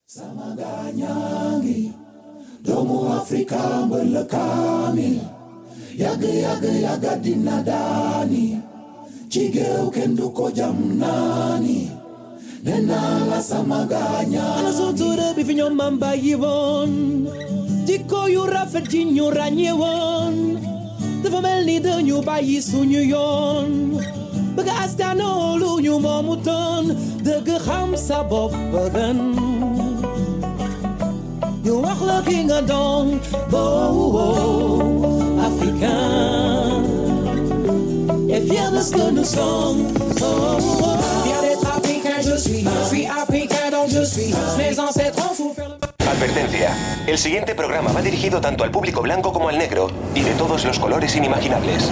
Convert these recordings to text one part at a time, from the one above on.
Samaganyangi, domo Afrika mbelekani, yaga dinadani, chige ukenduko jamnani, nena la samaganya. Alazoture bifinyo mamba yivon, jiko yura ferjinyo ranyewon, devamelni de nyu bayi sunyu yon, baga astano lu nyu momuton, de geham sabop bagan. You walk looking a dong, africain. Et fier de ce que nous sommes. Fier d'être africain, je suis africain, donc je suis. Mes ancêtres ont souffert. Advertencia. El siguiente programa va dirigido tanto al público blanco como al negro y de todos los colores inimaginables.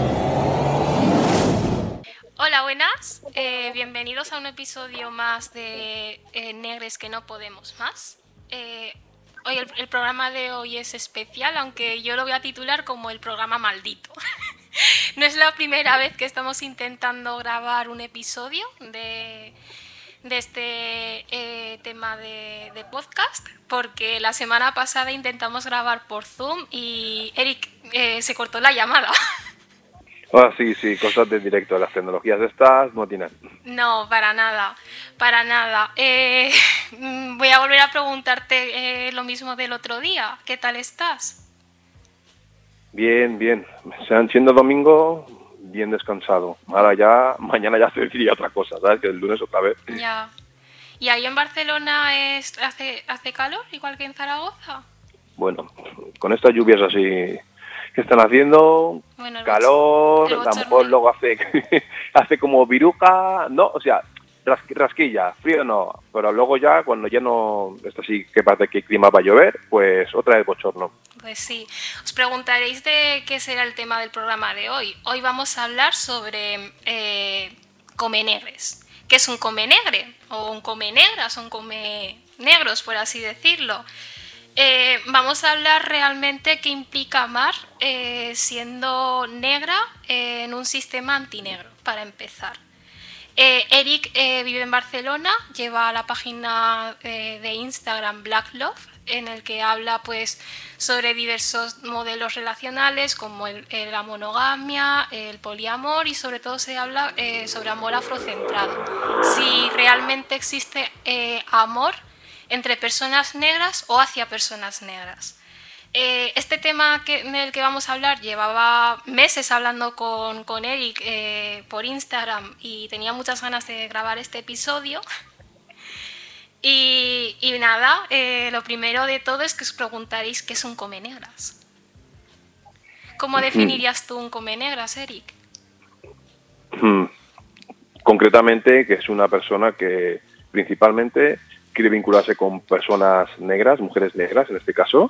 Hola, buenas. Bienvenidos a un episodio más de Negres que no podemos más. Hoy el programa de hoy es especial, aunque yo lo voy a titular como el programa maldito. No es la primera vez que estamos intentando grabar un episodio de este tema de podcast, porque la semana pasada intentamos grabar por Zoom y Eric se cortó la llamada. Ah, sí, cosas de directo. Las tecnologías estas no tienen. No, para nada. Voy a volver a preguntarte lo mismo del otro día. ¿Qué tal estás? Bien. Siendo domingo, bien descansado. Mañana ya se decidiría otra cosa, ¿sabes? Que el lunes otra vez. Ya. ¿Y ahí en Barcelona hace calor, igual que en Zaragoza? Bueno, con estas lluvias así que están haciendo, bueno, calor, a lo mejor luego hace como viruja, no, o sea, rasquilla, frío no, pero luego ya, cuando ya no, esto sí que parece que el clima va a llover, pues otra vez bochorno. Pues sí, os preguntaréis de qué será el tema del programa de hoy. Hoy vamos a hablar sobre comenegres. ¿Qué es un comenegre? O un comenegras, o un comenegros, por así decirlo. Vamos a hablar realmente qué implica amar siendo negra en un sistema antinegro, para empezar. Eric vive en Barcelona, lleva la página de Instagram Black Love, en el que habla pues sobre diversos modelos relacionales como la monogamia, el poliamor y sobre todo se habla sobre amor afrocentrado. Si realmente existe amor entre personas negras o hacia personas negras. Este tema del que vamos a hablar llevaba meses hablando con Eric por Instagram y tenía muchas ganas de grabar este episodio. Y nada, lo primero de todo es que os preguntaréis qué es un comenegras. ¿Cómo definirías tú un comenegras, Eric? Concretamente, que es una persona que principalmente quiere vincularse con personas negras, mujeres negras en este caso,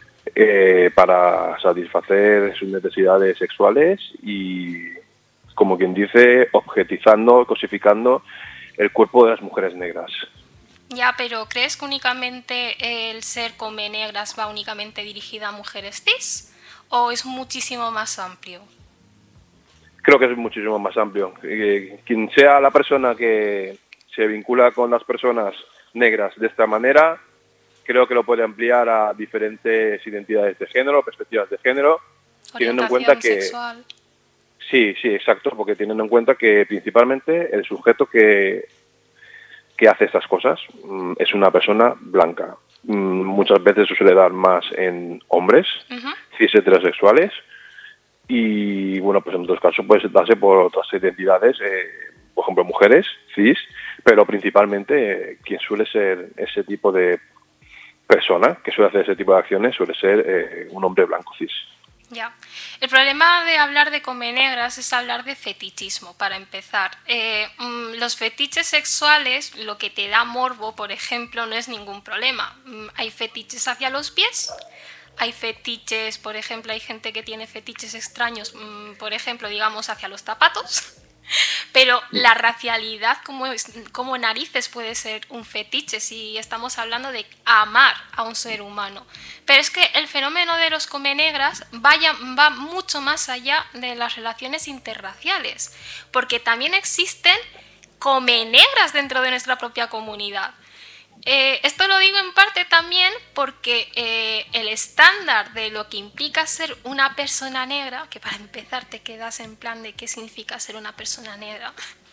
para satisfacer sus necesidades sexuales y, como quien dice, objetizando, cosificando el cuerpo de las mujeres negras. Ya, pero ¿crees que únicamente el ser comenegras va únicamente dirigida a mujeres cis o es muchísimo más amplio? Creo que es muchísimo más amplio. Quien sea la persona que se vincula con las personas negras de esta manera, creo que lo puede ampliar a diferentes identidades de género, perspectivas de género, teniendo en cuenta que sexual. Sí, exacto, porque teniendo en cuenta que principalmente el sujeto que hace estas cosas es una persona blanca. Muchas veces se suele dar más en hombres, cis heterosexuales, y bueno, pues en otros casos puede darse por otras identidades, por ejemplo mujeres, cis, pero principalmente quien suele ser ese tipo de persona que suele hacer ese tipo de acciones suele ser un hombre blanco cis. Ya. El problema de hablar de comenegras es hablar de fetichismo, para empezar. Los fetiches sexuales, lo que te da morbo, por ejemplo, no es ningún problema. Hay fetiches hacia los pies, hay fetiches, por ejemplo, hay gente que tiene fetiches extraños, por ejemplo, digamos, hacia los zapatos. Pero la racialidad, como narices puede ser un fetiche si estamos hablando de amar a un ser humano. Pero es que el fenómeno de los comenegras va mucho más allá de las relaciones interraciales, porque también existen comenegras dentro de nuestra propia comunidad. Esto lo digo en parte también porque el estándar de lo que implica ser una persona negra, que para empezar te quedas en plan de qué significa ser una persona negra,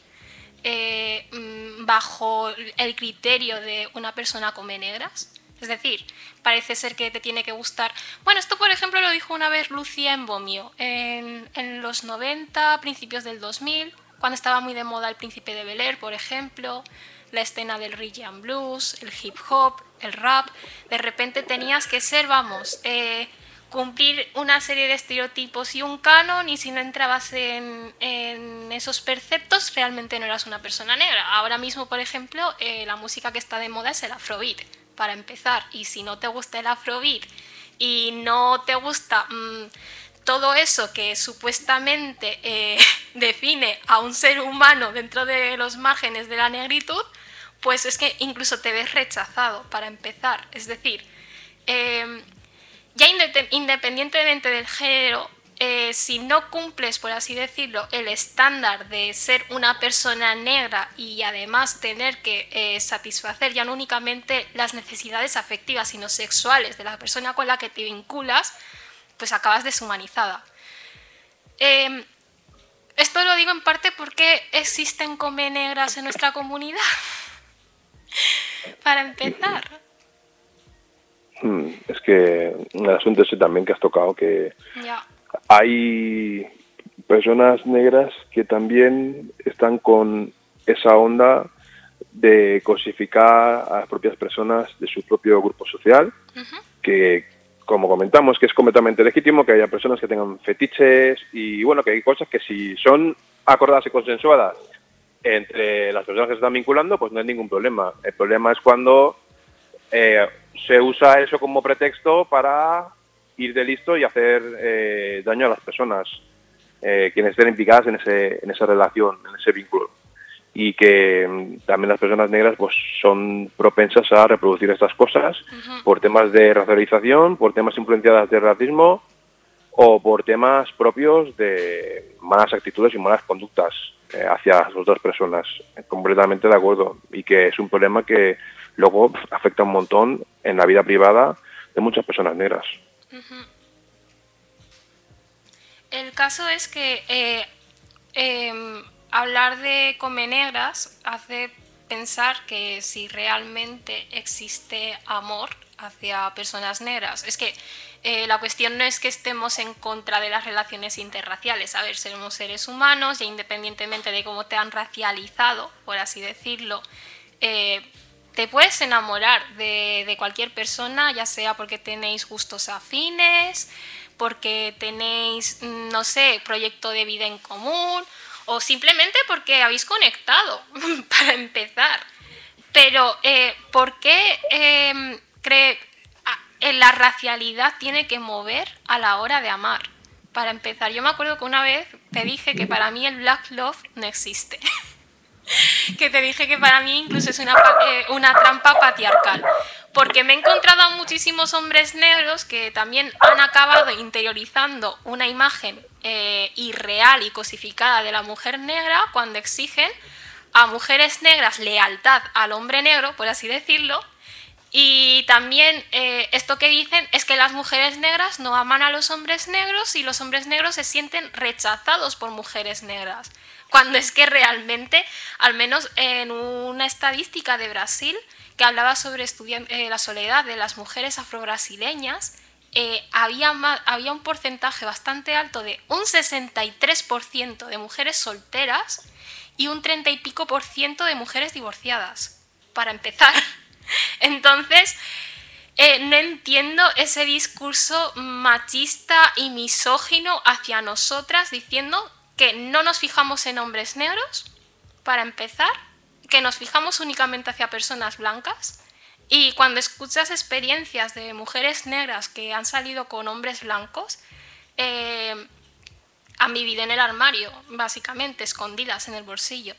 bajo el criterio de una persona come negras. Es decir, parece ser que te tiene que gustar... Bueno, esto por ejemplo lo dijo una vez Lucía en Bomio, en los 90, principios del 2000, cuando estaba muy de moda El Príncipe de Bel-Air, por ejemplo, la escena del rhythm and blues, el hip hop, el rap. De repente tenías que ser, cumplir una serie de estereotipos y un canon, y si no entrabas en esos preceptos realmente no eras una persona negra. Ahora mismo, por ejemplo, la música que está de moda es el afrobeat, para empezar, y si no te gusta el afrobeat y no te gusta todo eso que supuestamente define a un ser humano dentro de los márgenes de la negritud, pues es que incluso te ves rechazado, para empezar. Es decir, ya independientemente del género, si no cumples, por así decirlo, el estándar de ser una persona negra y además tener que satisfacer ya no únicamente las necesidades afectivas, sino sexuales de la persona con la que te vinculas, pues acabas deshumanizada. Esto lo digo en parte porque existen come negras en nuestra comunidad. Para empezar. Es que el asunto ese también que has tocado, que Ya. hay personas negras que también están con esa onda de cosificar a las propias personas de su propio grupo social, que, como comentamos, que es completamente legítimo que haya personas que tengan fetiches y, bueno, que hay cosas que si son acordadas y consensuadas entre las personas que se están vinculando, pues no hay ningún problema. El problema es cuando se usa eso como pretexto para ir de listo y hacer daño a las personas quienes estén implicadas en esa relación, en ese vínculo. Y que también las personas negras pues son propensas a reproducir estas cosas por temas de racialización, por temas influenciadas de racismo o por temas propios de malas actitudes y malas conductas hacia las otras personas. Completamente de acuerdo. Y que es un problema que luego afecta un montón en la vida privada de muchas personas negras. El caso es que hablar de come negras hace pensar que si realmente existe amor hacia personas negras. Es que la cuestión no es que estemos en contra de las relaciones interraciales. A ver, somos seres humanos y independientemente de cómo te han racializado, por así decirlo, te puedes enamorar de cualquier persona, ya sea porque tenéis gustos afines, porque tenéis, no sé, proyecto de vida en común, o simplemente porque habéis conectado, para empezar. Pero, ¿por qué la racialidad tiene que mover a la hora de amar? Para empezar, yo me acuerdo que una vez te dije que para mí el Black Love no existe. Que te dije que para mí incluso es una trampa patriarcal. Porque me he encontrado a muchísimos hombres negros que también han acabado interiorizando una imagen irreal y cosificada de la mujer negra cuando exigen a mujeres negras lealtad al hombre negro, por así decirlo. Y también esto que dicen es que las mujeres negras no aman a los hombres negros y los hombres negros se sienten rechazados por mujeres negras. Cuando es que realmente, al menos en una estadística de Brasil que hablaba sobre la soledad de las mujeres afrobrasileñas, había un porcentaje bastante alto de un 63% de mujeres solteras y un 30 y pico % de mujeres divorciadas, para empezar. Entonces, no entiendo ese discurso machista y misógino hacia nosotras diciendo que no nos fijamos en hombres negros, para empezar, que nos fijamos únicamente hacia personas blancas. Y cuando escuchas experiencias de mujeres negras que han salido con hombres blancos, han vivido en el armario, básicamente, escondidas en el bolsillo.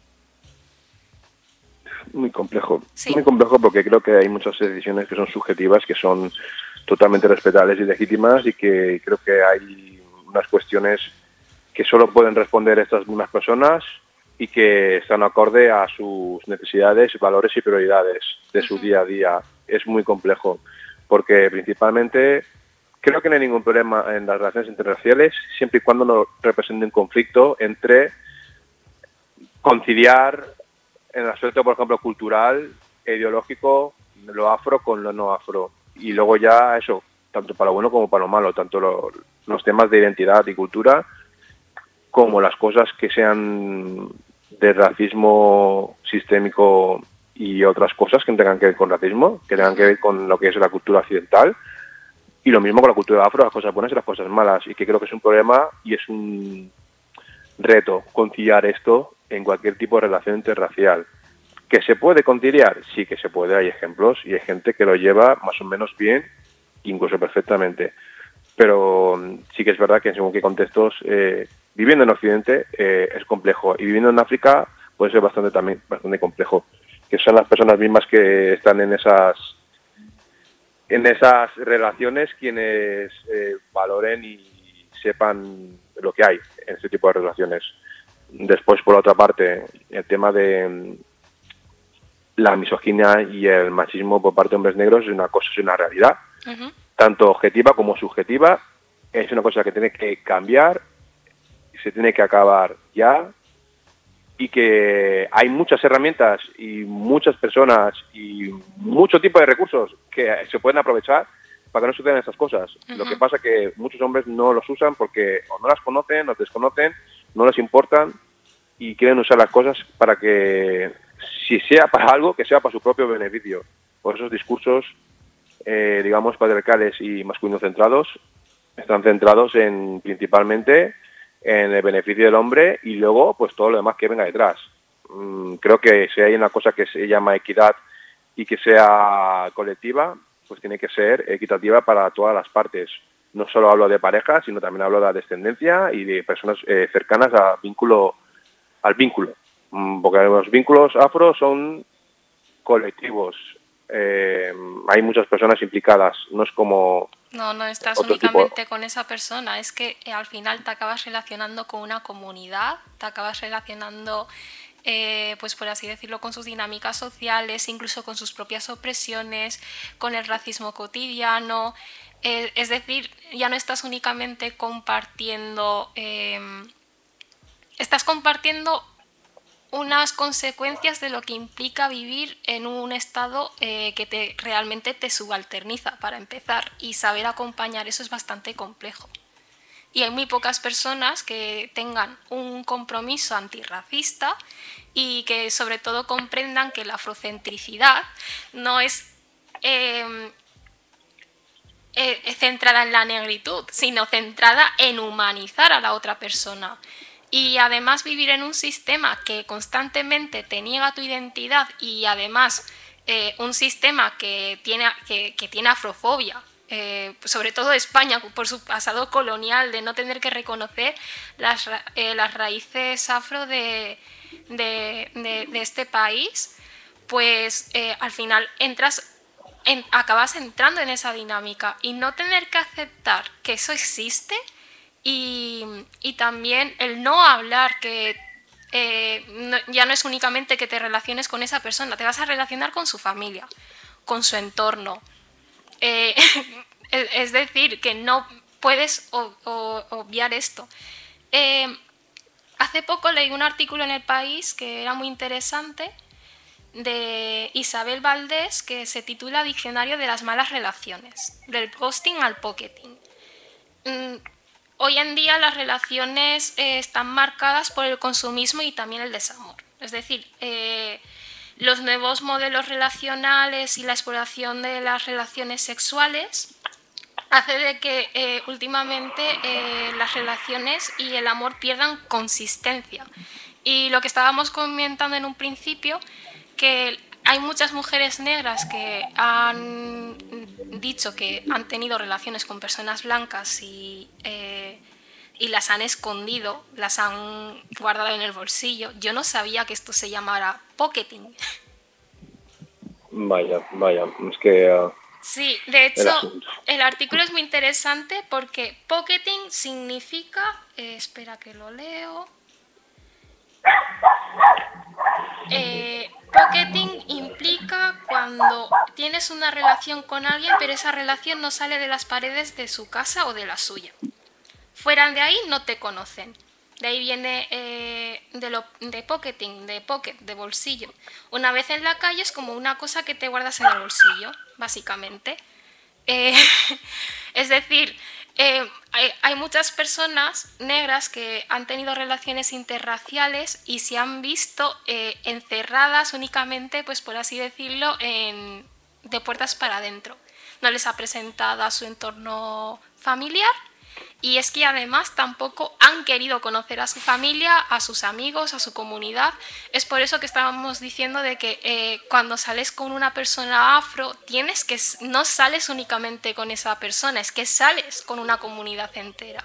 Muy complejo. Sí. Muy complejo porque creo que hay muchas decisiones que son subjetivas, que son totalmente respetables y legítimas, y que creo que hay unas cuestiones que solo pueden responder estas mismas personas y que están acorde a sus necesidades, valores y prioridades de su día a día. Es muy complejo, porque principalmente creo que no hay ningún problema en las relaciones interraciales, siempre y cuando no represente un conflicto entre conciliar en el aspecto, por ejemplo, cultural, ideológico, lo afro con lo no afro. Y luego ya eso, tanto para lo bueno como para lo malo, tanto los temas de identidad y cultura, como las cosas que sean de racismo sistémico y otras cosas que no tengan que ver con racismo, que tengan que ver con lo que es la cultura occidental, y lo mismo con la cultura afro, las cosas buenas y las cosas malas, y que creo que es un problema y es un reto conciliar esto en cualquier tipo de relación interracial. ¿Que se puede conciliar? Sí que se puede, hay ejemplos y hay gente que lo lleva más o menos bien, incluso perfectamente. Pero sí que es verdad que en según qué contextos, viviendo en Occidente es complejo, y viviendo en África puede ser bastante complejo, que son las personas mismas que están en esas relaciones quienes valoren y sepan lo que hay en este tipo de relaciones. Después, por otra parte, el tema de la misoginia y el machismo por parte de hombres negros es una realidad, tanto objetiva como subjetiva. Es una cosa que tiene que cambiar, se tiene que acabar ya, y que hay muchas herramientas y muchas personas y mucho tipo de recursos que se pueden aprovechar para que no sucedan estas cosas. Lo que pasa es que muchos hombres no los usan porque o no las conocen, o desconocen, no les importan, y quieren usar las cosas para que, si sea para algo, que sea para su propio beneficio. Por esos discursos, digamos, patriarcales y masculino-centrados, están centrados principalmente en el beneficio del hombre, y luego pues todo lo demás que venga detrás. Creo que si hay una cosa que se llama equidad y que sea colectiva, pues tiene que ser equitativa para todas las partes. No solo hablo de parejas, sino también hablo de la descendencia y de personas cercanas al vínculo, porque los vínculos afro son colectivos. Hay muchas personas implicadas, no es como No estás otro únicamente tipo. con esa persona, es que al final te acabas relacionando con una comunidad, te acabas relacionando, pues por así decirlo, con sus dinámicas sociales, incluso con sus propias opresiones, con el racismo cotidiano. Es decir, ya no estás únicamente compartiendo, estás compartiendo unas consecuencias de lo que implica vivir en un estado que realmente te subalterniza, para empezar, y saber acompañar eso es bastante complejo. Y hay muy pocas personas que tengan un compromiso antirracista y que sobre todo comprendan que la afrocentricidad no es centrada en la negritud, sino centrada en humanizar a la otra persona. Y además vivir en un sistema que constantemente te niega tu identidad, y además un sistema que tiene afrofobia, sobre todo España por su pasado colonial, de no tener que reconocer las raíces afro de este país, pues al final acabas entrando en esa dinámica, y no tener que aceptar que eso existe. Y también el no hablar, que ya no es únicamente que te relaciones con esa persona, te vas a relacionar con su familia, con su entorno. Es decir, que no puedes obviar esto. Hace poco leí un artículo en El País que era muy interesante, de Isabel Valdés, que se titula Diccionario de las malas relaciones, del ghosting al pocketing. Hoy en día las relaciones están marcadas por el consumismo y también el desamor. Es decir, los nuevos modelos relacionales y la exploración de las relaciones sexuales hace de que últimamente las relaciones y el amor pierdan consistencia. Y lo que estábamos comentando en un principio, que hay muchas mujeres negras que han dicho que han tenido relaciones con personas blancas y las han escondido, las han guardado en el bolsillo. Yo no sabía que esto se llamara pocketing. Vaya, es que... Sí, de hecho, el artículo es muy interesante porque pocketing significa... espera que lo leo... Pocketing implica cuando tienes una relación con alguien, pero esa relación no sale de las paredes de su casa o de la suya. Fuera de ahí no te conocen. De ahí viene de pocketing, de pocket, de bolsillo. Una vez en la calle es como una cosa que te guardas en el bolsillo, básicamente. Es decir, hay muchas personas negras que han tenido relaciones interraciales y se han visto encerradas únicamente, pues por así decirlo, de puertas para adentro. No les ha presentado a su entorno familiar. Y es que además tampoco han querido conocer a su familia, a sus amigos, a su comunidad. Es por eso que estábamos diciendo de que cuando sales con una persona afro, no sales únicamente con esa persona, es que sales con una comunidad entera.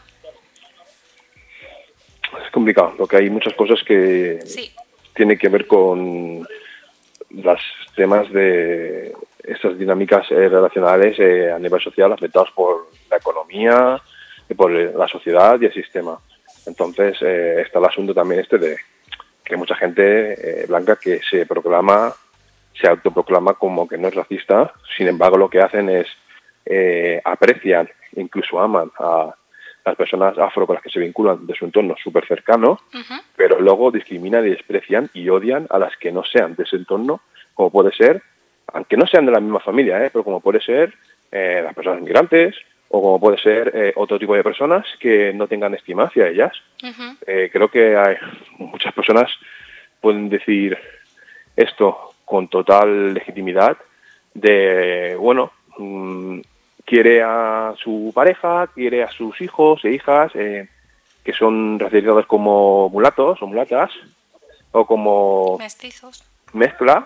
Es complicado, porque hay muchas cosas que sí. tienen que ver con los temas de estas dinámicas relacionales a nivel social afectados por la economía, por la sociedad y el sistema. Entonces está el asunto también de que mucha gente blanca que se autoproclama como que no es racista, sin embargo lo que hacen es aprecian, incluso aman a las personas afro con las que se vinculan de su entorno súper cercano, pero luego discriminan y desprecian y odian a las que no sean de ese entorno, como puede ser, aunque no sean de la misma familia, pero como puede ser las personas migrantes, o como puede ser otro tipo de personas que no tengan estima hacia ellas. Creo que hay muchas personas pueden decir esto con total legitimidad de, bueno, quiere a su pareja, quiere a sus hijos e hijas que son racializados como mulatos o mulatas o como mestizos, mezcla,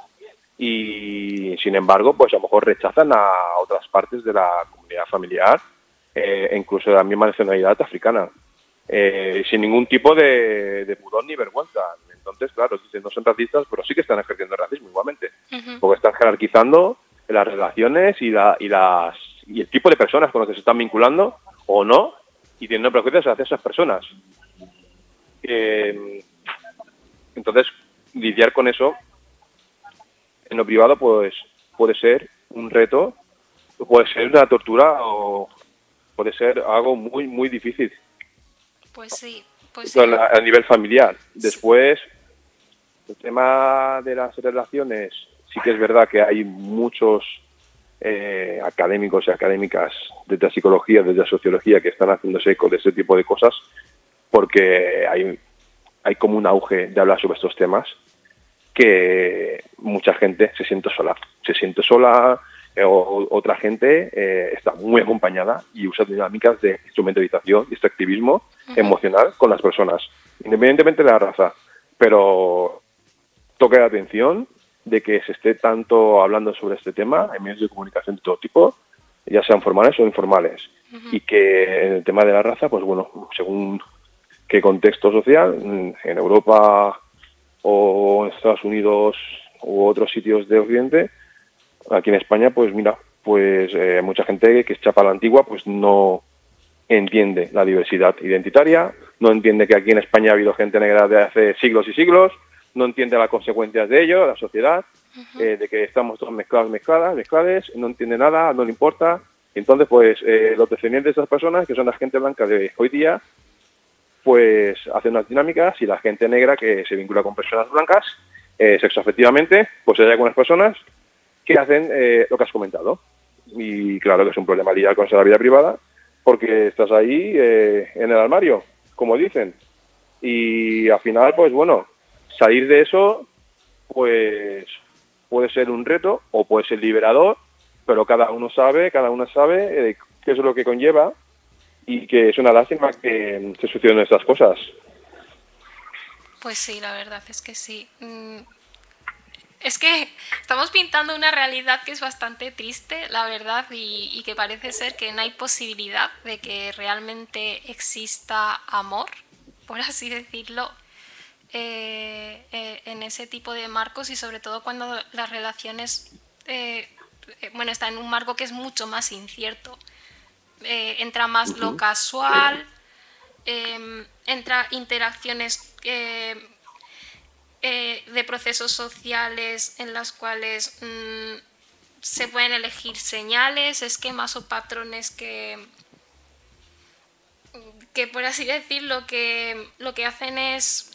y sin embargo pues a lo mejor rechazan a otras partes de la comunidad familiar e incluso de la misma nacionalidad africana sin ningún tipo de pudor ni vergüenza. Entonces, claro, dicen no son racistas, pero sí que están ejerciendo racismo igualmente, porque están jerarquizando las relaciones y el tipo de personas con las que se están vinculando o no, y teniendo prejuicios hacia esas personas. Entonces, lidiar con eso en lo privado pues puede ser un reto, puede ser una tortura o puede ser algo muy, muy difícil. Pues sí. A nivel familiar. Después, el tema de las relaciones, sí que es verdad que hay muchos académicos y académicas desde la psicología, desde la sociología, que están haciéndose eco de este tipo de cosas, porque hay como un auge de hablar sobre estos temas, que mucha gente se siente sola, o otra gente está muy acompañada y usa dinámicas de instrumentalización y extractivismo emocional con las personas, independientemente de la raza. Pero toca la atención de que se esté tanto hablando sobre este tema en medios de comunicación de todo tipo, ya sean formales o informales, y que en el tema de la raza, pues bueno, según qué contexto social, en Europa o en Estados Unidos u otros sitios de Occidente, aquí en España, pues mira, pues mucha gente que es chapa a la antigua, pues no entiende la diversidad identitaria, no entiende que aquí en España ha habido gente negra de hace siglos y siglos, no entiende las consecuencias de ello, la sociedad, de que estamos todos mezclades, no entiende nada, no le importa. Entonces, pues los descendientes de esas personas, que son la gente blanca de hoy día, pues hacen unas dinámicas, y la gente negra que se vincula con personas blancas, sexoafectivamente, pues hay algunas personas que hacen lo que has comentado. Y claro que es un problema lidiar con la vida privada, porque estás ahí en el armario, como dicen. Y al final, pues bueno, salir de eso, pues puede ser un reto o puede ser liberador, pero cada una sabe qué es lo que conlleva, y que es una lástima que se sucedan estas cosas. Pues sí, la verdad es que sí. Es que estamos pintando una realidad que es bastante triste, la verdad, y que parece ser que no hay posibilidad de que realmente exista amor, por así decirlo, en ese tipo de marcos, y sobre todo cuando las relaciones están en un marco que es mucho más incierto. Entra más lo casual, entra interacciones de procesos sociales en los cuales se pueden elegir señales, esquemas o patrones que por así decirlo, lo que hacen es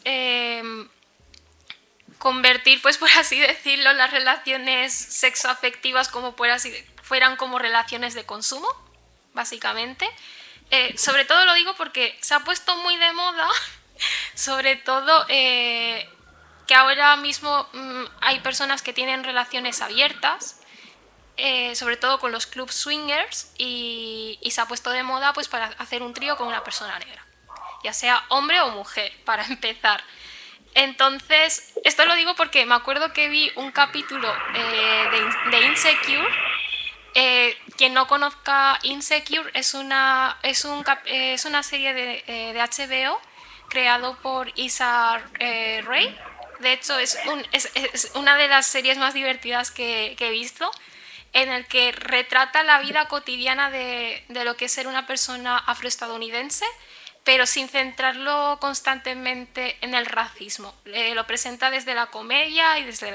convertir, pues por así decirlo, las relaciones sexoafectivas como fueran como relaciones de consumo, básicamente. Sobre todo lo digo porque se ha puesto muy de moda, sobre todo que ahora mismo hay personas que tienen relaciones abiertas, sobre todo con los clubs swingers, y se ha puesto de moda pues para hacer un trío con una persona negra, ya sea hombre o mujer, para empezar. Entonces, esto lo digo porque me acuerdo que vi un capítulo de Insecure. Quien no conozca Insecure, es una serie de HBO creado por Issa Rae. De hecho, es una de las series más divertidas que he visto, en el que retrata la vida cotidiana de lo que es ser una persona afroestadounidense, pero sin centrarlo constantemente en el racismo. Lo presenta desde la comedia y desde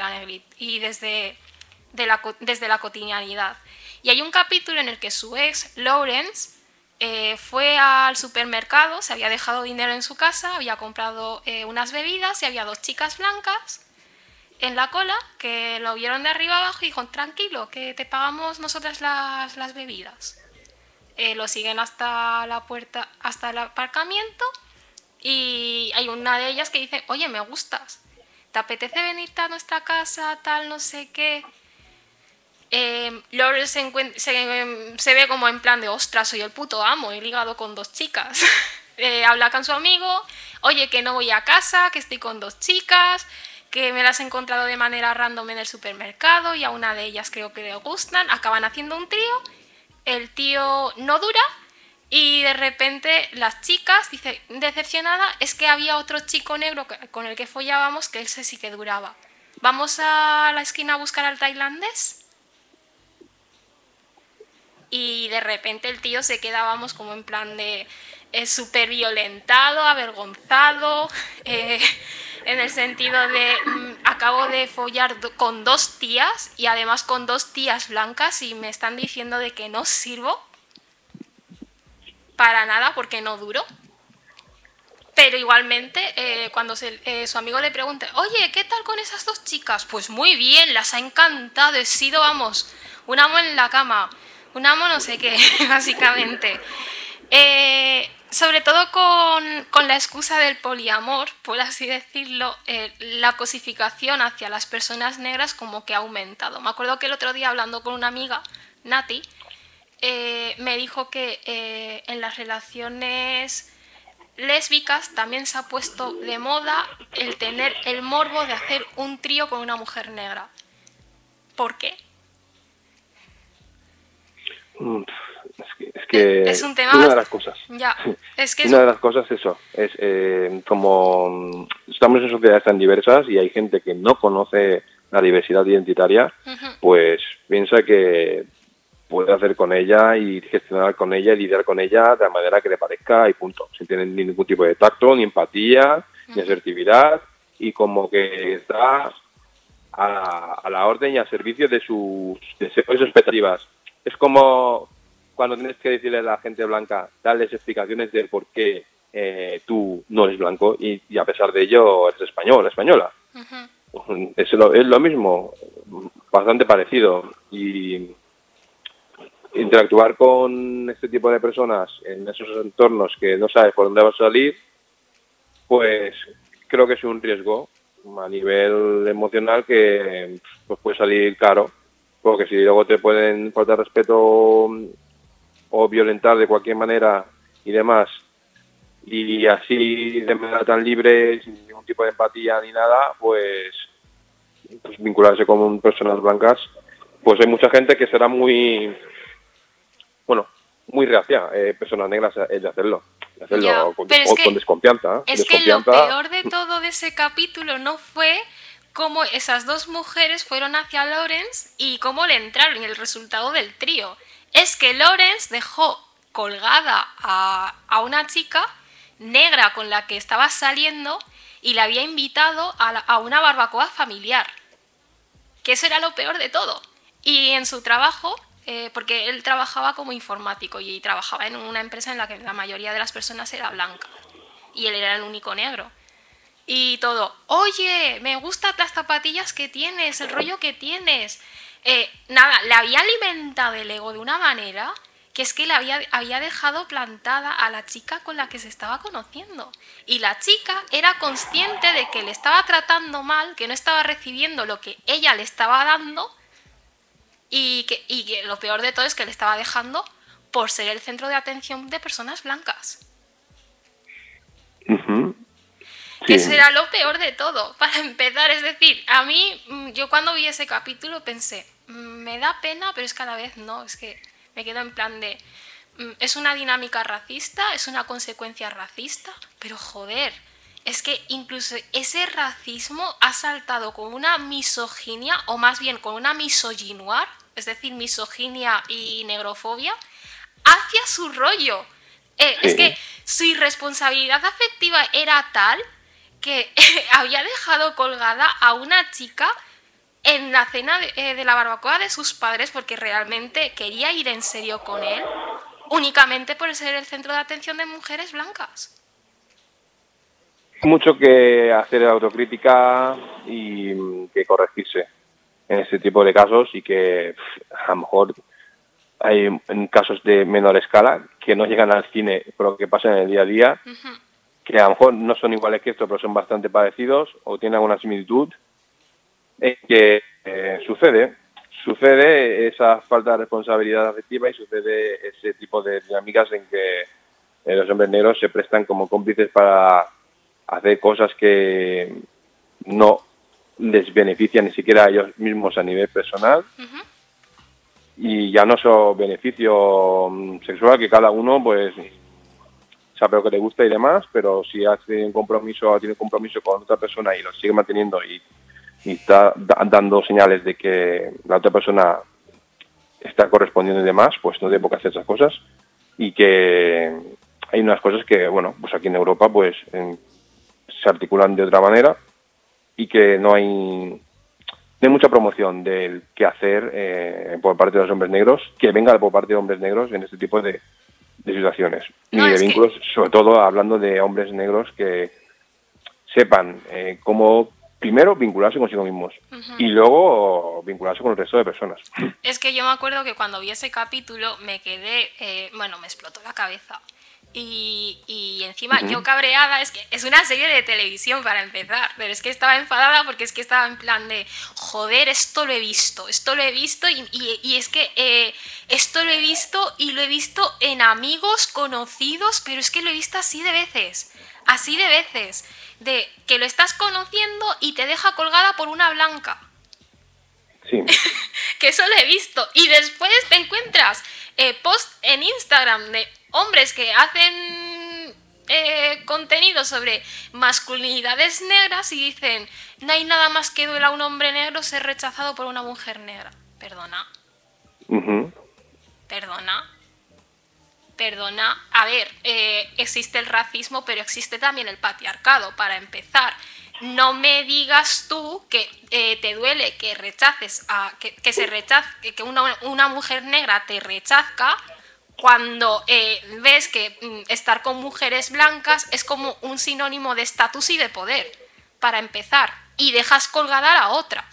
la cotidianidad. Y hay un capítulo en el que su ex, Lawrence, fue al supermercado, se había dejado dinero en su casa, había comprado unas bebidas y había 2 chicas blancas en la cola que lo vieron de arriba abajo y dijo: tranquilo, que te pagamos nosotras las bebidas. Lo siguen hasta la puerta, hasta el aparcamiento, y hay una de ellas que dice: oye, me gustas, ¿te apetece venirte a nuestra casa, tal, no sé qué? Laurel se ve como en plan de: ostras, soy el puto amo, he ligado con 2 chicas. Habla con su amigo: oye, que no voy a casa, que estoy con 2 chicas, que me las he encontrado de manera random en el supermercado y a una de ellas creo que le gustan. Acaban haciendo un trío, el tío no dura y de repente las chicas, dice decepcionada, es que había otro chico negro con el que follábamos, que ese sí que duraba. ¿Vamos a la esquina a buscar al tailandés? Y de repente el tío se queda, vamos, como en plan de súper violentado, avergonzado, en el sentido de acabo de follar con 2 tías y además con 2 tías blancas y me están diciendo de que no sirvo para nada porque no duro. Pero igualmente, cuando su amigo le pregunta: oye, ¿qué tal con esas 2 chicas? Pues muy bien, las ha encantado, he sido, vamos, un amo en la cama, un amo no sé qué, básicamente. Sobre todo con la excusa del poliamor, por así decirlo, la cosificación hacia las personas negras como que ha aumentado. Me acuerdo que el otro día, hablando con una amiga, Nati, me dijo que en las relaciones lésbicas también se ha puesto de moda el tener el morbo de hacer un trío con una mujer negra. ¿Por qué? Es que es un tema una de las cosas. Ya, es que una de las cosas eso es como estamos en sociedades tan diversas y hay gente que no conoce la diversidad identitaria, pues piensa que puede hacer con ella y gestionar con ella y lidiar con ella de la manera que le parezca y punto, sin tener ningún tipo de tacto, ni empatía, ni asertividad, y como que está a la orden y al servicio de sus deseos y expectativas. Es como cuando tienes que decirle a la gente blanca, darles explicaciones de por qué tú no eres blanco y a pesar de ello eres español, española. Es lo mismo, bastante parecido. Y interactuar con este tipo de personas en esos entornos que no sabes por dónde vas a salir, pues creo que es un riesgo a nivel emocional que pues puede salir caro, porque si luego te pueden faltar respeto o violentar de cualquier manera y demás, y así de manera tan libre, sin ningún tipo de empatía ni nada, pues vincularse con personas blancas, pues hay mucha gente que será muy reacia, personas negras, de hacerlo ya, con con desconfianza. Es que lo peor de todo de ese capítulo no fue cómo esas 2 mujeres fueron hacia Lawrence y cómo le entraron y el resultado del trío. Es que Lawrence dejó colgada a una chica negra con la que estaba saliendo y le había invitado a una barbacoa familiar, que eso era lo peor de todo. Y en su trabajo, porque él trabajaba como informático y trabajaba en una empresa en la que la mayoría de las personas era blanca y él era el único negro. Y todo, oye, me gustan las zapatillas que tienes, el rollo que tienes. Nada, le había alimentado el ego de una manera que es que le había dejado plantada a la chica con la que se estaba conociendo. Y la chica era consciente de que le estaba tratando mal, que no estaba recibiendo lo que ella le estaba dando y que lo peor de todo es que le estaba dejando por ser el centro de atención de personas blancas. Ujú. Que Sí. eso era lo peor de todo, para empezar. Es decir, a mí, yo cuando vi ese capítulo pensé, me da pena, pero es que a la vez no, es que me quedo en plan de, es una dinámica racista, es una consecuencia racista, pero joder, es que incluso ese racismo ha saltado con una misoginia, o más bien con una misogynoir, es decir, misoginia y negrofobia, hacia su rollo. Es que su irresponsabilidad afectiva era tal que había dejado colgada a una chica en la cena de la barbacoa de sus padres porque realmente quería ir en serio con él, únicamente por ser el centro de atención de mujeres blancas. Mucho que hacer autocrítica y que corregirse en este tipo de casos y que a lo mejor hay en casos de menor escala que no llegan al cine por lo que pasa en el día a día, que a lo mejor no son iguales que esto, pero son bastante parecidos o tienen alguna similitud, que sucede esa falta de responsabilidad afectiva y sucede ese tipo de dinámicas en que los hombres negros se prestan como cómplices para hacer cosas que no les benefician ni siquiera a ellos mismos a nivel personal. Y ya no solo beneficio sexual, que cada uno pues sabe lo que le gusta y demás, pero si tiene un compromiso con otra persona y lo sigue manteniendo y está dando señales de que la otra persona está correspondiendo y demás, pues no tiene por qué hacer esas cosas. Y que hay unas cosas que, bueno, pues aquí en Europa pues se articulan de otra manera y que no hay mucha promoción del qué hacer por parte de los hombres negros, que venga por parte de hombres negros en este tipo de situaciones. No, ni de es vínculos, sobre todo hablando de hombres negros que sepan cómo primero vincularse consigo mismos y luego vincularse con el resto de personas. Es que yo me acuerdo que cuando vi ese capítulo me quedé, me explotó la cabeza. Y encima yo cabreada, es que es una serie de televisión para empezar, pero es que estaba enfadada porque es que estaba en plan de joder, esto lo he visto y es que esto lo he visto y lo he visto en amigos conocidos, pero es que lo he visto así de veces, de que lo estás conociendo y te deja colgada por una blanca. Sí. Que eso lo he visto. Y después te encuentras post en Instagram de hombres que hacen contenido sobre masculinidades negras y dicen, no hay nada más que duela a un hombre negro ser rechazado por una mujer negra. Perdona. Perdona. A ver, existe el racismo, pero existe también el patriarcado, para empezar. No me digas tú que te duele que rechaces que una mujer negra te rechazca cuando ves que estar con mujeres blancas es como un sinónimo de estatus y de poder, para empezar, y dejas colgada a la otra.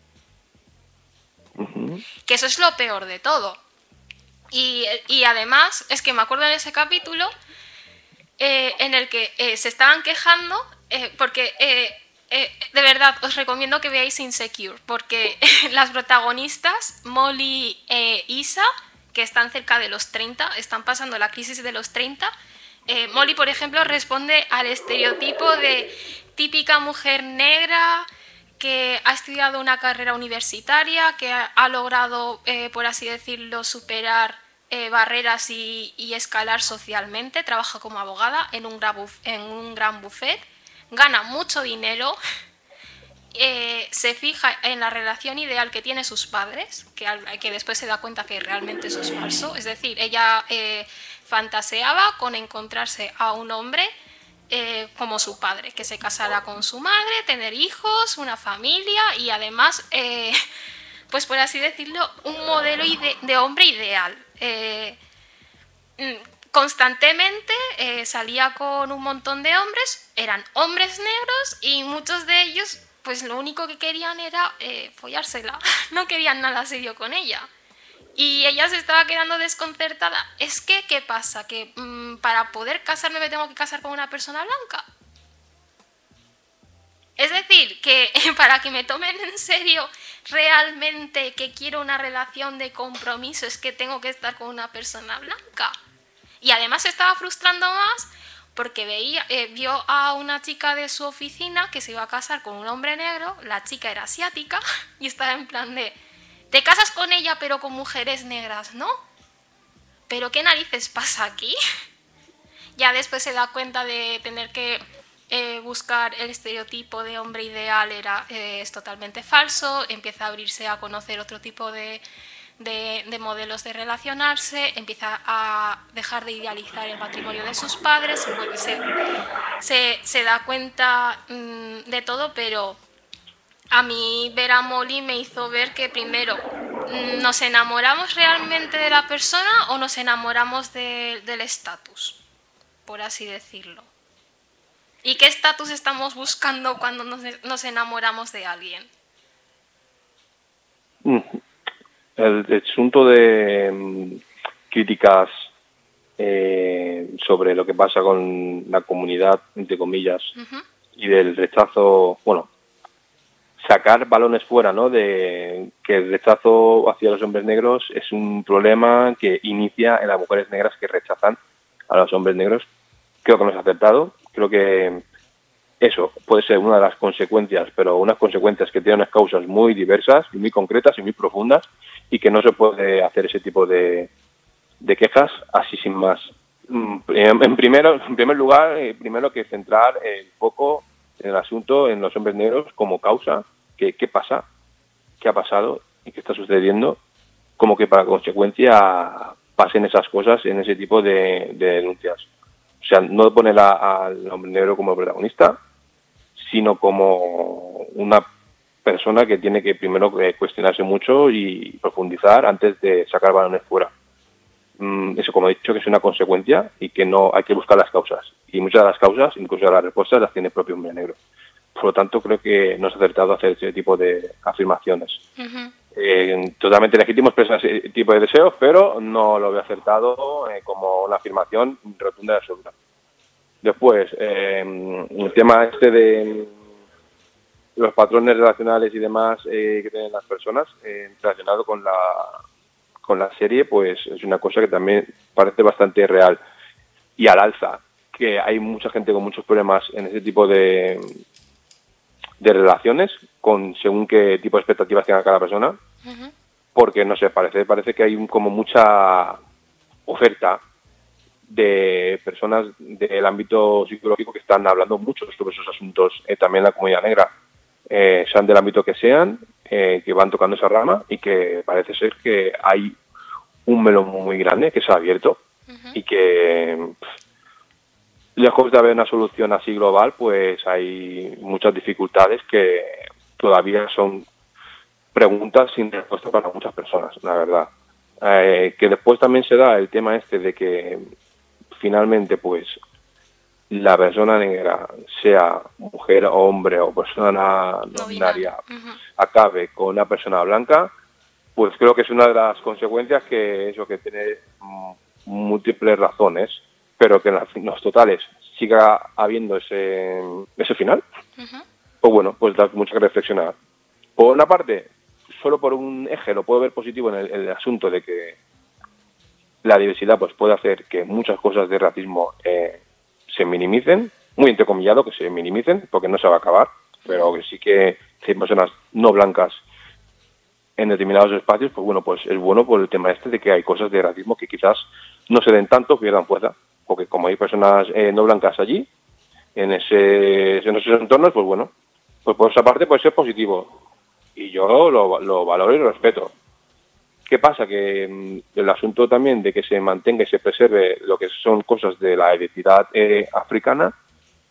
Que eso es lo peor de todo. Y además, es que me acuerdo en ese capítulo en el que se estaban quejando porque de verdad os recomiendo que veáis Insecure, porque las protagonistas Molly e Isa, que están cerca de los 30, están pasando la crisis de los 30. Molly, por ejemplo, responde al estereotipo de típica mujer negra que ha estudiado una carrera universitaria, que ha logrado, por así decirlo, superar barreras y escalar socialmente, trabaja como abogada en un gran buffet, gana mucho dinero, se fija en la relación ideal que tiene sus padres, que después se da cuenta que realmente eso es falso. Es decir, ella fantaseaba con encontrarse a un hombre como su padre, que se casara con su madre, tener hijos, una familia y además, pues por así decirlo, un modelo de hombre ideal. Constantemente salía con un montón de hombres, eran hombres negros y muchos de ellos pues lo único que querían era follársela, no querían nada serio con ella. Y ella se estaba quedando desconcertada. Es que, ¿qué pasa? ¿Que para poder casarme me tengo que casar con una persona blanca? Es decir, que para que me tomen en serio realmente que quiero una relación de compromiso es que tengo que estar con una persona blanca. Y además se estaba frustrando más porque vio a una chica de su oficina que se iba a casar con un hombre negro, la chica era asiática y estaba en plan de... Te casas con ella pero con mujeres negras, ¿no? ¿Pero qué narices pasa aquí? Ya después se da cuenta de tener que buscar el estereotipo de hombre ideal es totalmente falso, empieza a abrirse a conocer otro tipo de modelos de relacionarse, empieza a dejar de idealizar el matrimonio de sus padres, se da cuenta de todo, pero a mí ver a Molly me hizo ver que primero, ¿nos enamoramos realmente de la persona o nos enamoramos del estatus, por así decirlo? ¿Y qué estatus estamos buscando cuando nos enamoramos de alguien? El asunto de críticas sobre lo que pasa con la comunidad, entre comillas, y del rechazo, bueno, sacar balones fuera, ¿no? De que el rechazo hacia los hombres negros es un problema que inicia en las mujeres negras que rechazan a los hombres negros. Creo que no es aceptado. Creo que eso puede ser una de las consecuencias, pero unas consecuencias que tienen unas causas muy diversas y muy concretas y muy profundas y que no se puede hacer ese tipo de quejas así sin más. En primer lugar, primero que centrar el foco en el asunto en los hombres negros como causa. ¿Qué pasa? ¿Qué ha pasado? ¿Y qué está sucediendo? Como que para consecuencia pasen esas cosas en ese tipo de denuncias. O sea, no poner al hombre negro como protagonista, sino como una persona que tiene que primero cuestionarse mucho y profundizar antes de sacar balones fuera. Eso, como he dicho, que es una consecuencia y que no hay que buscar las causas. Y muchas de las causas, incluso las respuestas, las tiene el propio hombre negro. Por lo tanto, creo que no es acertado hacer ese tipo de afirmaciones. Totalmente legítimo expresar ese tipo de deseos, pero no lo veo acertado como una afirmación rotunda y absoluta. Después, el tema este de los patrones relacionales y demás que tienen las personas relacionado con la serie, pues es una cosa que también parece bastante real y al alza, que hay mucha gente con muchos problemas en ese tipo de relaciones, según qué tipo de expectativas tenga cada persona, porque no sé, parece que hay como mucha oferta de personas del ámbito psicológico que están hablando mucho sobre esos asuntos, también en la comunidad negra, sean del ámbito que sean, que van tocando esa rama y que parece ser que hay un melón muy grande que se ha abierto y que lejos de haber una solución así global, pues hay muchas dificultades que todavía son preguntas sin respuesta para muchas personas, la verdad. Que después también se da el tema este de que finalmente pues la persona negra, sea mujer o hombre o persona no binaria, acabe con una persona blanca, pues creo que es una de las consecuencias que tiene múltiples razones, pero que en los totales siga habiendo ese final, pues bueno, pues da mucho que reflexionar. Por una parte, solo por un eje lo puedo ver positivo en el asunto de que la diversidad pues puede hacer que muchas cosas de racismo se minimicen, muy entrecomillado que se minimicen, porque no se va a acabar, pero que sí que si hay personas no blancas en determinados espacios, pues bueno, pues es bueno por el tema este de que hay cosas de racismo que quizás no se den tanto, pierdan fuerza, porque como hay personas no blancas allí, en esos entornos, pues bueno, pues por esa parte puede ser positivo. Y yo lo valoro y lo respeto. ¿Qué pasa? Que el asunto también de que se mantenga y se preserve lo que son cosas de la identidad africana,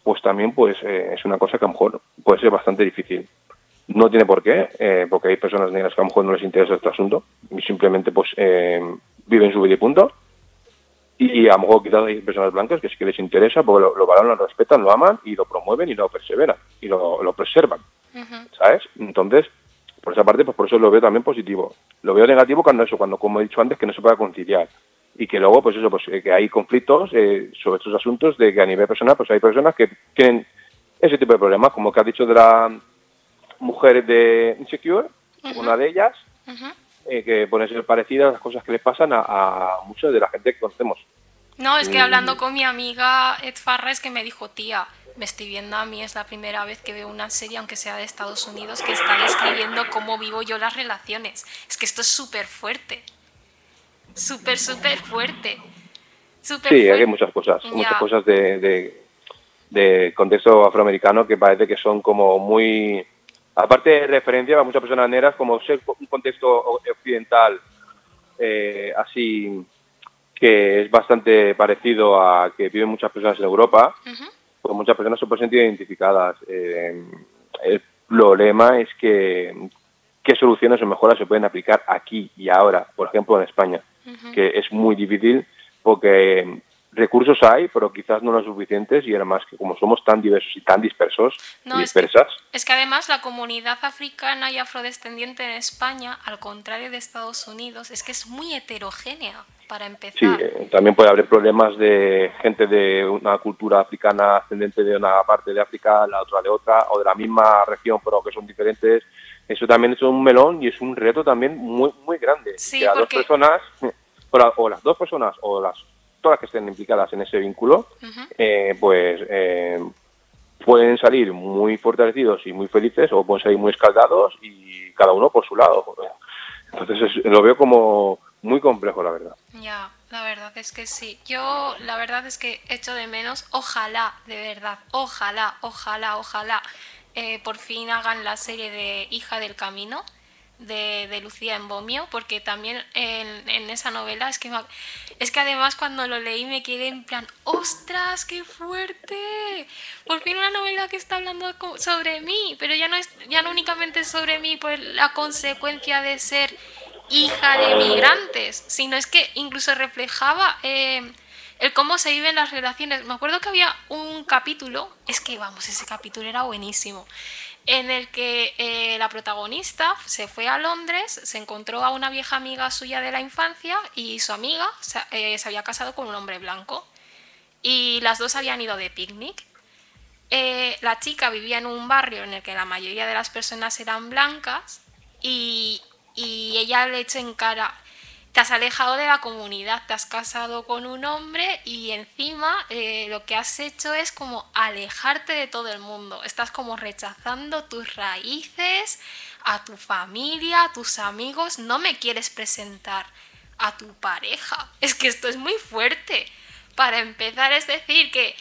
pues también pues es una cosa que a lo mejor puede ser bastante difícil. No tiene por qué, porque hay personas negras que a lo mejor no les interesa este asunto y simplemente pues viven su vida y punto. Y a lo mejor quizás hay personas blancas que sí que les interesa, porque lo valoran, lo respetan, lo aman y lo promueven y lo perseveran y lo preservan, ¿sabes? Entonces, por esa parte, pues por eso lo veo también positivo. Lo veo negativo cuando, como he dicho antes, que no se pueda conciliar. Y que luego, pues eso, pues que hay conflictos sobre estos asuntos, de que a nivel personal, pues hay personas que tienen ese tipo de problemas, como que has dicho de la mujer de Insecure, una de ellas, que pueden ser parecidas a las cosas que les pasan a mucha de la gente que conocemos. No, es que hablando con mi amiga Ed Farra es que me dijo, tía, me estoy viendo a mí, es la primera vez que veo una serie, aunque sea de Estados Unidos, que está describiendo cómo vivo yo las relaciones. Es que esto es súper fuerte. Súper fuerte. Sí, hay muchas cosas de contexto afroamericano que parece que son como muy... Aparte de referencia a muchas personas negras, como ser un contexto occidental así que es bastante parecido a que viven muchas personas en Europa, pues muchas personas se pueden sentir identificadas. El problema es que qué soluciones o mejoras se pueden aplicar aquí y ahora, por ejemplo en España, que es muy difícil porque recursos hay, pero quizás no los suficientes, y además que como somos tan diversos y tan dispersos y dispersas... Es que además la comunidad africana y afrodescendiente en España, al contrario de Estados Unidos, es que es muy heterogénea, para empezar. Sí, también puede haber problemas de gente de una cultura africana ascendente de una parte de África, la otra de otra, o de la misma región, pero que son diferentes. Eso también es un melón y es un reto también muy muy grande. Sí, que a porque... dos personas, o las dos personas, o todas las que estén implicadas en ese vínculo, pueden salir muy fortalecidos y muy felices, o pueden salir muy escaldados y cada uno por su lado. Entonces lo veo como muy complejo, la verdad. Ya, la verdad es que sí. Yo la verdad es que echo de menos, ojalá, de verdad, ojalá, por fin hagan la serie de Hija del Camino de Lucía Embomio, porque también en esa novela es que además cuando lo leí me quedé en plan, ¡ostras, qué fuerte! Por fin una novela que está hablando sobre mí, pero ya no únicamente sobre mí por la consecuencia de ser hija de migrantes, sino es que incluso reflejaba el cómo se viven las relaciones. Me acuerdo que había un capítulo, ese capítulo era buenísimo, en el que la protagonista se fue a Londres, se encontró a una vieja amiga suya de la infancia y su amiga se había casado con un hombre blanco y las dos habían ido de picnic. La chica vivía en un barrio en el que la mayoría de las personas eran blancas y ella le echó en cara: te has alejado de la comunidad, te has casado con un hombre y encima lo que has hecho es como alejarte de todo el mundo. Estás como rechazando tus raíces, a tu familia, a tus amigos. No me quieres presentar a tu pareja. Es que esto es muy fuerte. Para empezar, es decir, que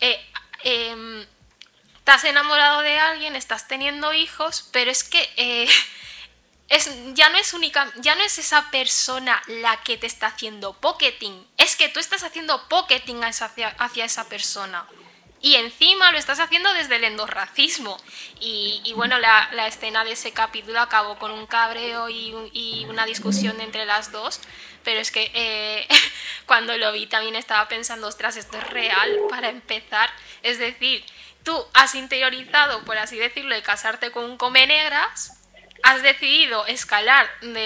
te has enamorado de alguien, estás teniendo hijos, pero es que... ya no es esa persona la que te está haciendo pocketing, es que tú estás haciendo pocketing hacia esa persona y encima lo estás haciendo desde el endorracismo y bueno, la escena de ese capítulo acabó con un cabreo y una discusión entre las dos, pero es que cuando lo vi también estaba pensando, ostras, esto es real. Para empezar, es decir, tú has interiorizado, por así decirlo, de casarte con un comenegras. Has decidido escalar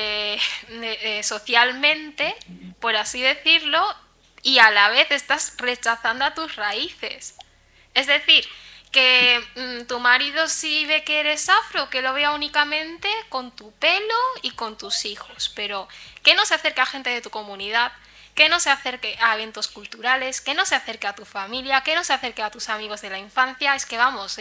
socialmente, por así decirlo, y a la vez estás rechazando a tus raíces. Es decir, que tu marido sí ve que eres afro, que lo vea únicamente con tu pelo y con tus hijos, pero que no se acerque a gente de tu comunidad, que no se acerque a eventos culturales, que no se acerque a tu familia, que no se acerque a tus amigos de la infancia. Es que vamos,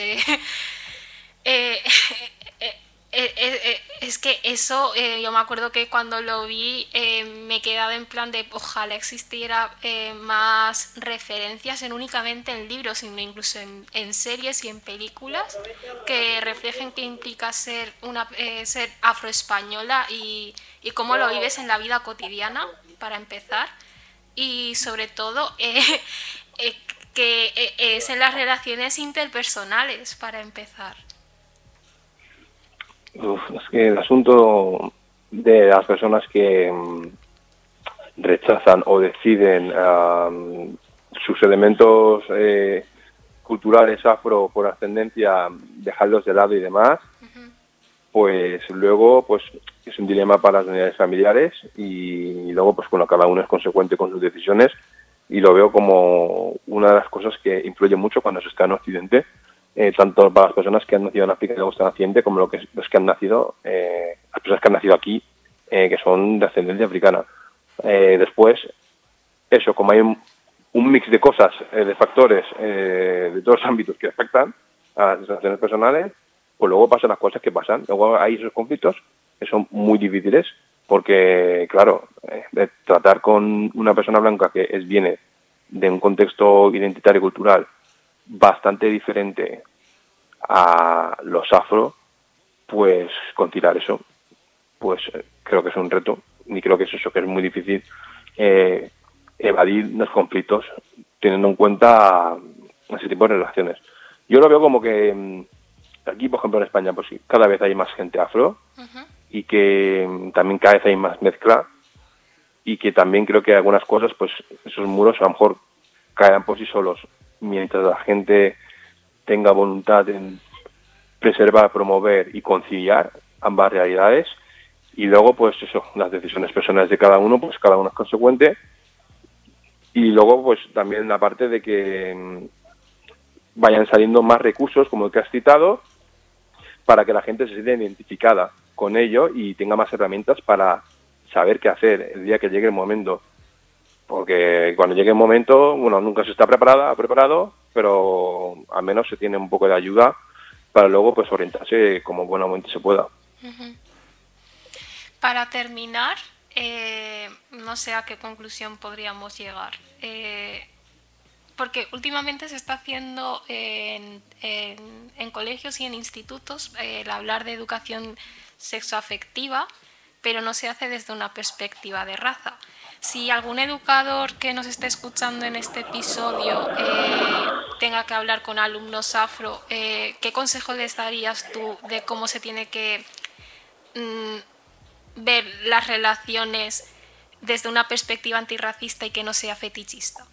es que eso, yo me acuerdo que cuando lo vi me he quedado en plan de ojalá existiera más referencias, no únicamente en libros, sino incluso en series y en películas que reflejen qué implica ser afroespañola y cómo lo vives en la vida cotidiana, para empezar, y sobre todo que es en las relaciones interpersonales, para empezar. Es que el asunto de las personas que rechazan o deciden sus elementos culturales afro por ascendencia, dejarlos de lado y demás, pues luego pues es un dilema para las unidades familiares y luego pues bueno, cada uno es consecuente con sus decisiones y lo veo como una de las cosas que influye mucho cuando se está en Occidente, tanto para las personas que han nacido en África y luego están en Occidente como los que han nacido, las personas que han nacido aquí, que son de ascendencia africana. Después, eso, como hay un mix de cosas, de factores, de todos los ámbitos que afectan a las relaciones personales, pues luego pasan las cosas que pasan. Luego hay esos conflictos que son muy difíciles porque, claro, tratar con una persona blanca que viene de un contexto identitario y cultural bastante diferente a los afro, pues conciliar eso, pues creo que es un reto y creo que es eso, que es muy difícil evadir los conflictos teniendo en cuenta ese tipo de relaciones. Yo lo veo como que aquí, por ejemplo, en España, pues cada vez hay más gente afro y que también cada vez hay más mezcla y que también creo que algunas cosas, pues esos muros a lo mejor caerán por sí solos mientras la gente tenga voluntad en preservar, promover y conciliar ambas realidades. Y luego, pues eso, las decisiones personales de cada uno, pues cada uno es consecuente. Y luego, pues también la parte de que vayan saliendo más recursos, como el que has citado, para que la gente se sienta identificada con ello y tenga más herramientas para saber qué hacer el día que llegue el momento. Porque cuando llegue el momento, bueno, nunca se está preparado, pero al menos se tiene un poco de ayuda para luego pues orientarse como buenamente se pueda. Para terminar, no sé a qué conclusión podríamos llegar. Porque últimamente se está haciendo en colegios y en institutos el hablar de educación sexoafectiva, pero no se hace desde una perspectiva de raza. Si algún educador que nos esté escuchando en este episodio tenga que hablar con alumnos afro, ¿qué consejo les darías tú de cómo se tiene que ver las relaciones desde una perspectiva antirracista y que no sea fetichista?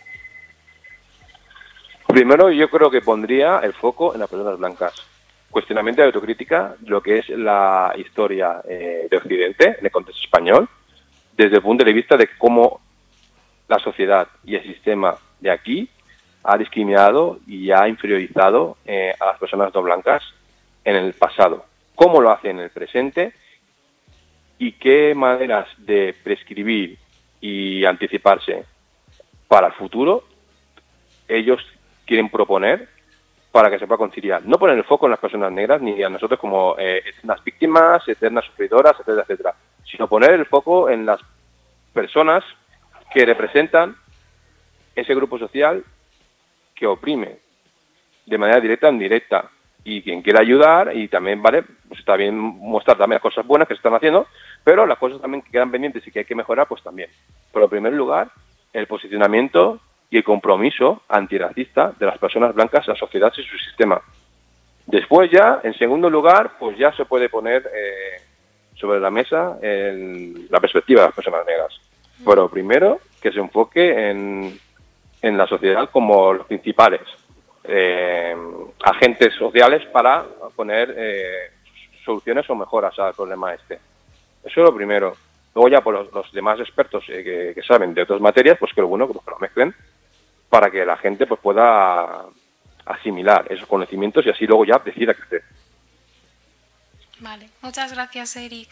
Primero, yo creo que pondría el foco en las personas blancas. Cuestionamiento de autocrítica, lo que es la historia de Occidente, en el contexto español, desde el punto de vista de cómo la sociedad y el sistema de aquí ha discriminado y ha inferiorizado a las personas no blancas en el pasado. Cómo lo hace en el presente y qué maneras de prescribir y anticiparse para el futuro ellos quieren proponer para que se pueda conciliar. No poner el foco en las personas negras ni a nosotros como eternas víctimas, eternas sufridoras, etcétera, etcétera, sino poner el foco en las personas que representan ese grupo social que oprime de manera directa o indirecta, y quien quiera ayudar, y también, vale, pues está bien mostrar también las cosas buenas que se están haciendo, pero las cosas también que quedan pendientes y que hay que mejorar, pues también. Pero en primer lugar, el posicionamiento y el compromiso antirracista de las personas blancas, la sociedad y su sistema. Después ya, en segundo lugar, pues ya se puede poner sobre la mesa la perspectiva de las personas negras. Pero primero, que se enfoque en la sociedad como los principales agentes sociales para poner soluciones o mejoras al problema este. Eso es lo primero. Luego ya por los demás expertos que saben de otras materias, pues que lo bueno, que lo mezclen para que la gente pues pueda asimilar esos conocimientos y así luego ya decida qué hacer. Vale, muchas gracias, Eric.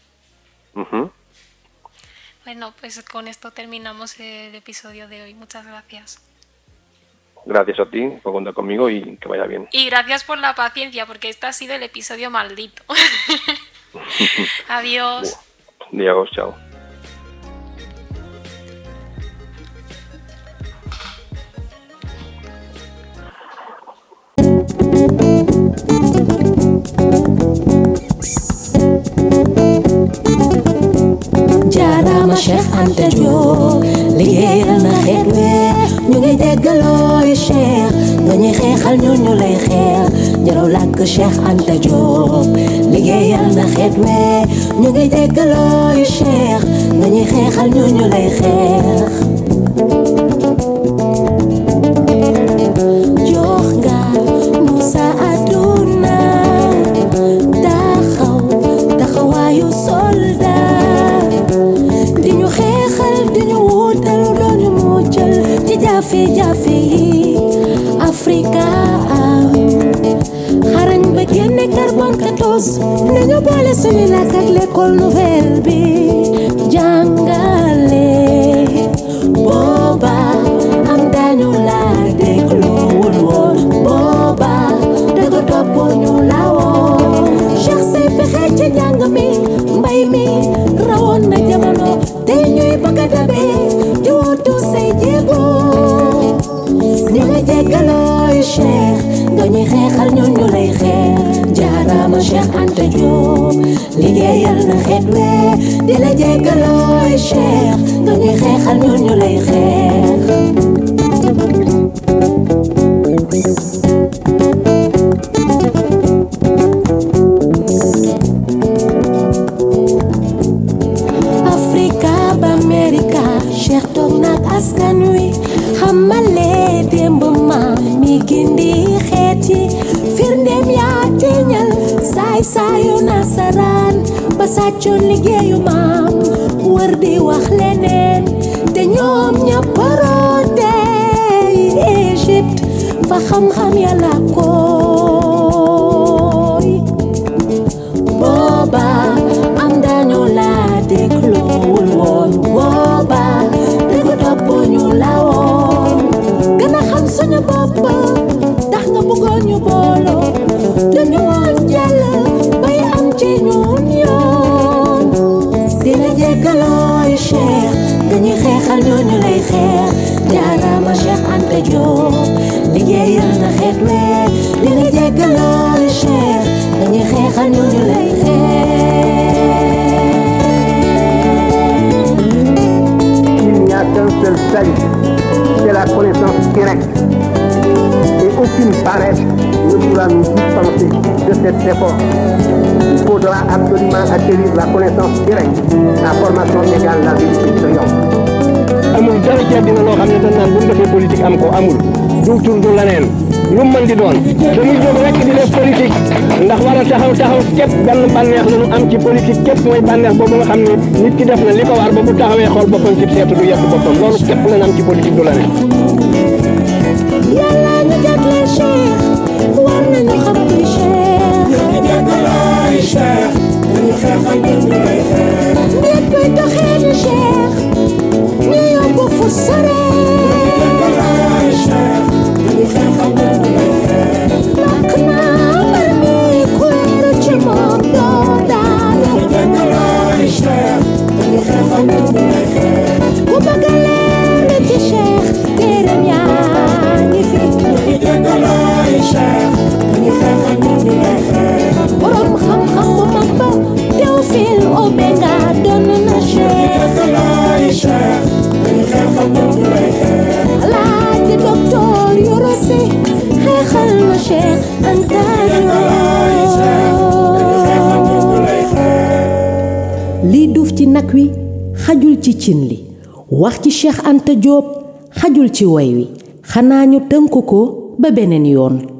Bueno, pues con esto terminamos el episodio de hoy. Muchas gracias. Gracias a ti por contar conmigo y que vaya bien. Y gracias por la paciencia, porque este ha sido el episodio maldito. Adiós. Adiós, chao. Jarama Cheikh Anta Diop liggéeyal na xeet we ñu ngi déggaloo xeexal ñu lay xeex jaraw làkk Cheikh Anta Diop liggéeyal na xeet we ñu ngi déggalooy Cheikh dañuy xeexal ñu lay xeex jox nga nu sa àdduna taxawaayu soldat di ñu xeexal di ñu wutal doon ñu muccal ci jafe-jafe yi Afrika xarañ ba génne carbone 14 nañu boole suñu làkk ak l'école nouvelle bi jàngale booba am dañu la dégluwul woon booba dëgg topp ñu la woon Cheikh say pexe ci njàng mi mbay mi rawoon na jamono te ñuy bëgg a dabe di wutu say jéego ni la jéggalooy Cheikh dañuy xeexal ñu lay xeex jaaraama Cheikh Anta Diop liggéeyal na xeet we di la jéggalooy Cheikh dañuy xeexal ñu lay xeex Afrika ba Amerika Cheikh toog nag askan wi xamale démb maam mi gindi xeet yi firndeem yaa teñal saay-saayu nasaraan ba sàccoon liggéeyu maam wër di wax leneen te ñoom ñëpp roote Égypte fa xam-xam yàlla koy booba am dañu la dégluwul woon booba dëgg topp ñu la woon gën a xam suñu bopp tax nga bëggoon ñu booloo dañu woon jàll bay am ci ñun yoon di la jéggalooy Cheikh dañuy xeexal ñu lay xeex jaaraama Cheikh Anta Diop liggéeyal na xeet we di la jéggalooy Cheikh dañuy xeexal ñu lay Qu'un seul salut, c'est la connaissance directe. Et aucune paresse ne pourra nous dispenser de cet effort. Il faudra absolument acquérir la connaissance directe, la formation égale, la vérité triomphe. amul dara ci àddina loo xam ne dañ naan bu ñu defee politique am ko amul du tur du leneen lu mën di doon dañuy jóg rek di def politique ndax war a taxaw képp benn bànneex la ñu am ci politique képp mooy bànneex boobu nga xam ne nit ki def na li ko war ba bu taxawee xool boppam ci seetu du yett boppam loolu képp la ñu am ci politique du leneen. yàlla ñu jagleel Cheikh war nañu xam kuy Cheikh. ñu jagleel Cheikh dañu xeexal ñu lay xeex. nit kuy doxee ni Cheikh ñu yóbbu fu sore. ñu jagleel Cheikh dañu xeexal ñu lay xeex. lakk naa mbir mi ku leeru ci moom doo daal. ñu jagleel Cheikh dañu xeexal ñu lay xeex. ku bëgg a leer ci Cheikh téeram yaa ngi fi. ñu jagleel Cheikh dañu xeexal ñu lay xeex. borom xam-xam bu mag ba Théophile Obenga doon na Cheikh. ñu jagleel Cheikh dañu xeexal ñu lay xeex. Alaaji docteur Yoro Si xeexal na Cheikh Anta Diop. lii duuf ci nag wi xajul ci cin li wax ci Cheikh Anta Diop xajul ci way wi xanaa ñu tënk ko ba beneen yoon.